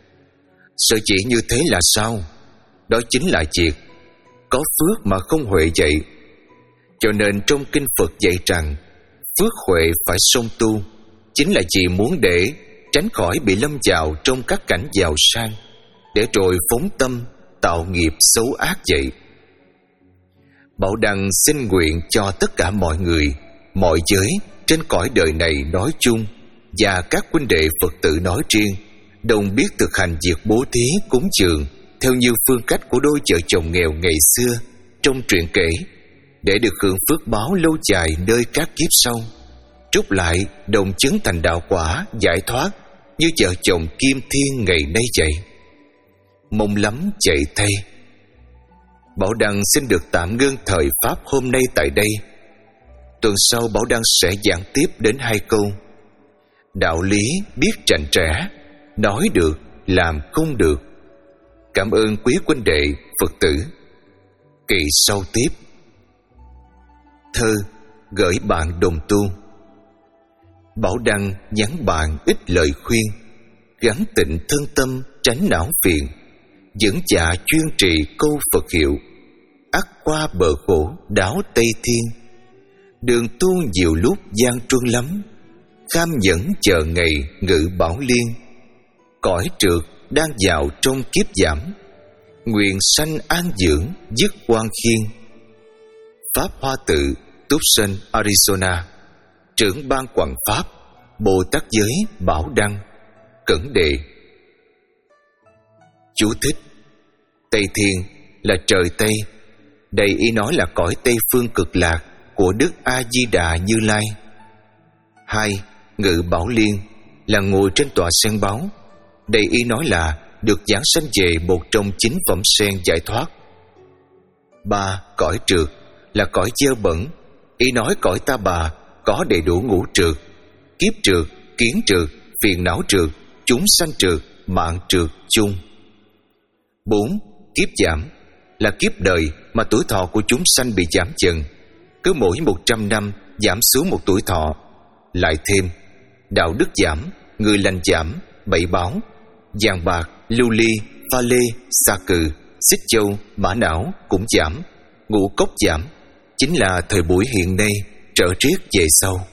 Sở chỉ như thế là sao? Đó chính là việc có phước mà không huệ vậy. Cho nên trong kinh Phật dạy rằng phước huệ phải song tu, chính là chỉ muốn để tránh khỏi bị lâm vào trong các cảnh giàu sang, để rồi phóng tâm tạo nghiệp xấu ác vậy. Bảo Đăng xin nguyện cho tất cả mọi người, mọi giới trên cõi đời này nói chung và các huynh đệ Phật tử nói riêng đồng biết thực hành việc bố thí cúng dường theo như phương cách của đôi vợ chồng nghèo ngày xưa trong truyện kể, để được hưởng phước báo lâu dài nơi các kiếp sau, trút lại đồng chứng thành đạo quả giải thoát như vợ chồng Kim Thiên ngày nay vậy. Mong lắm chạy thay. Bảo Đăng xin được tạm ngưng thời pháp hôm nay tại đây. Tuần sau Bảo Đăng sẽ giảng tiếp đến hai câu: đạo lý biết rành rẽ, nói được làm không được. Cảm ơn quý huynh đệ Phật tử. Kỳ sau tiếp. Thơ gửi bạn đồng tu. Bảo Đăng nhắn bạn ít lời khuyên, gắn tịnh thân tâm tránh não phiền, vững dạ chuyên trì câu Phật hiệu, ắt qua bờ khổ đáo Tây Thiên. Đường tu nhiều lúc gian truân lắm, kham nhẫn chờ ngày ngự bảo liên. Cõi trượt đang vào trong kiếp giảm, nguyện sanh an dưỡng dứt quan khiên. Pháp Hoa Tự, Tucson, Arizona. Trưởng ban Hoằng Pháp, Bồ Tát Giới Bảo Đăng. Cẩn đề. Chú thích: Tây Thiên là trời Tây. Đây ý nói là cõi Tây phương cực lạc của Đức A Di Đà Như Lai. Hai. Ngự Bảo Liên là ngồi trên tọa sen báo. Đây ý nói là được giảng sanh về một trong chín phẩm sen giải thoát. Ba. Cõi trượt là cõi dơ bẩn. Ý nói cõi ta bà có đầy đủ ngũ trượt: kiếp trượt, kiến trượt, phiền não trượt, chúng sanh trượt, mạng trượt chung. Bốn. Kiếp giảm là kiếp đời mà tuổi thọ của chúng sanh bị giảm dần, cứ mỗi một trăm năm giảm xuống một tuổi thọ. Lại thêm đạo đức giảm, người lành giảm, bảy báo, vàng bạc, lưu ly, pha lê, sa cừ, xích châu, mã não cũng giảm, ngũ cốc giảm. Chính là thời buổi hiện nay trở riết về sau.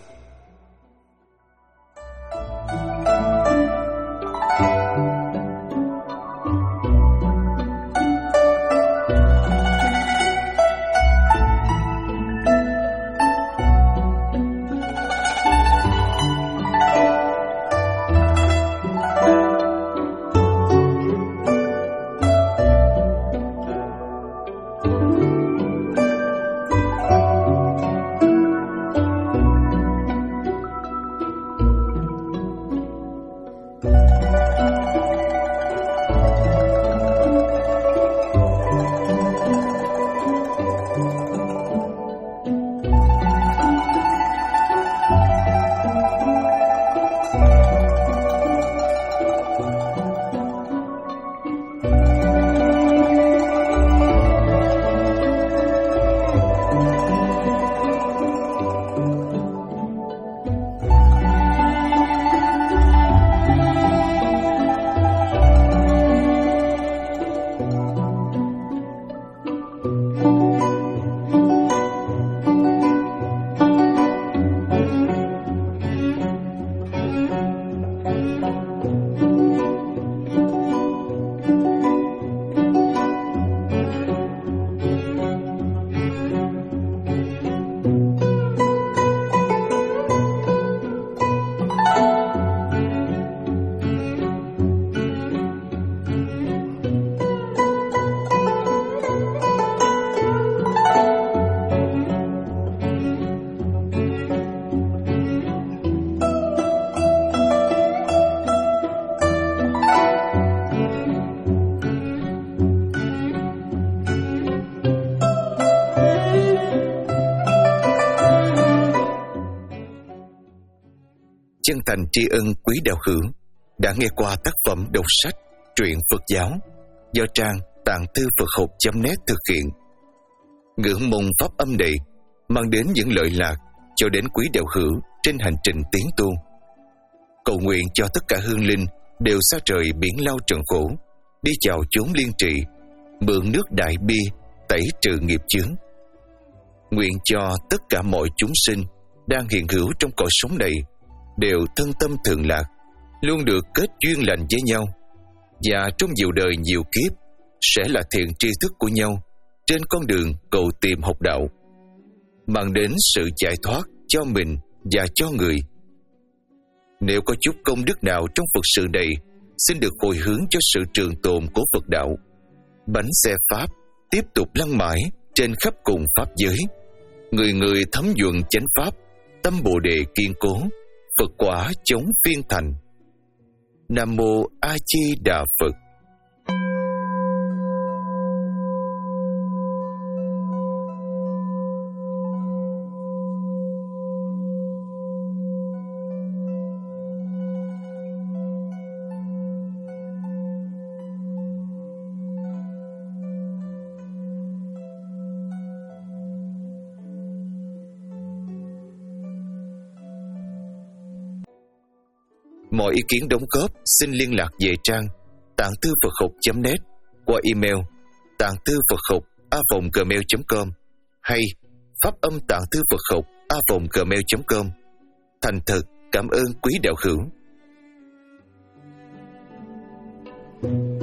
Chân thành tri ân quý đạo hữu đã nghe qua tác phẩm đọc sách Truyện Phật Giáo do trang tạng thư Phật học chấm net thực hiện. Ngưỡng mong pháp âm này mang đến những lợi lạc cho đến quý đạo hữu trên hành trình tiến tu. Cầu nguyện cho tất cả hương linh đều xa trời biển lao trần khổ, đi chào chốn liên trị, mượn nước đại bi tẩy trừ nghiệp chướng. Nguyện cho tất cả mọi chúng sinh đang hiện hữu trong cõi sống này đều thân tâm thường lạc, luôn được kết duyên lành với nhau, và trong nhiều đời nhiều kiếp sẽ là thiện tri thức của nhau trên con đường cầu tìm học đạo, mang đến sự giải thoát cho mình và cho người. Nếu có chút công đức nào trong Phật sự này, xin được hồi hướng cho sự trường tồn của Phật đạo. Bánh xe Pháp tiếp tục lăn mãi trên khắp cùng Pháp giới. Người người thấm nhuận chánh Pháp, tâm Bồ Đề kiên cố, Phật quả chống phiên thành. Nam Mô A Di Đà Phật. Mọi ý kiến đóng góp xin liên lạc về trang tạng thư Phật học chấm net qua email tạng thư Phật học a vòng gmail chấm com hay pháp âm tạng thư Phật học a vòng gmail chấm com. Thành thật cảm ơn quý đạo hữu.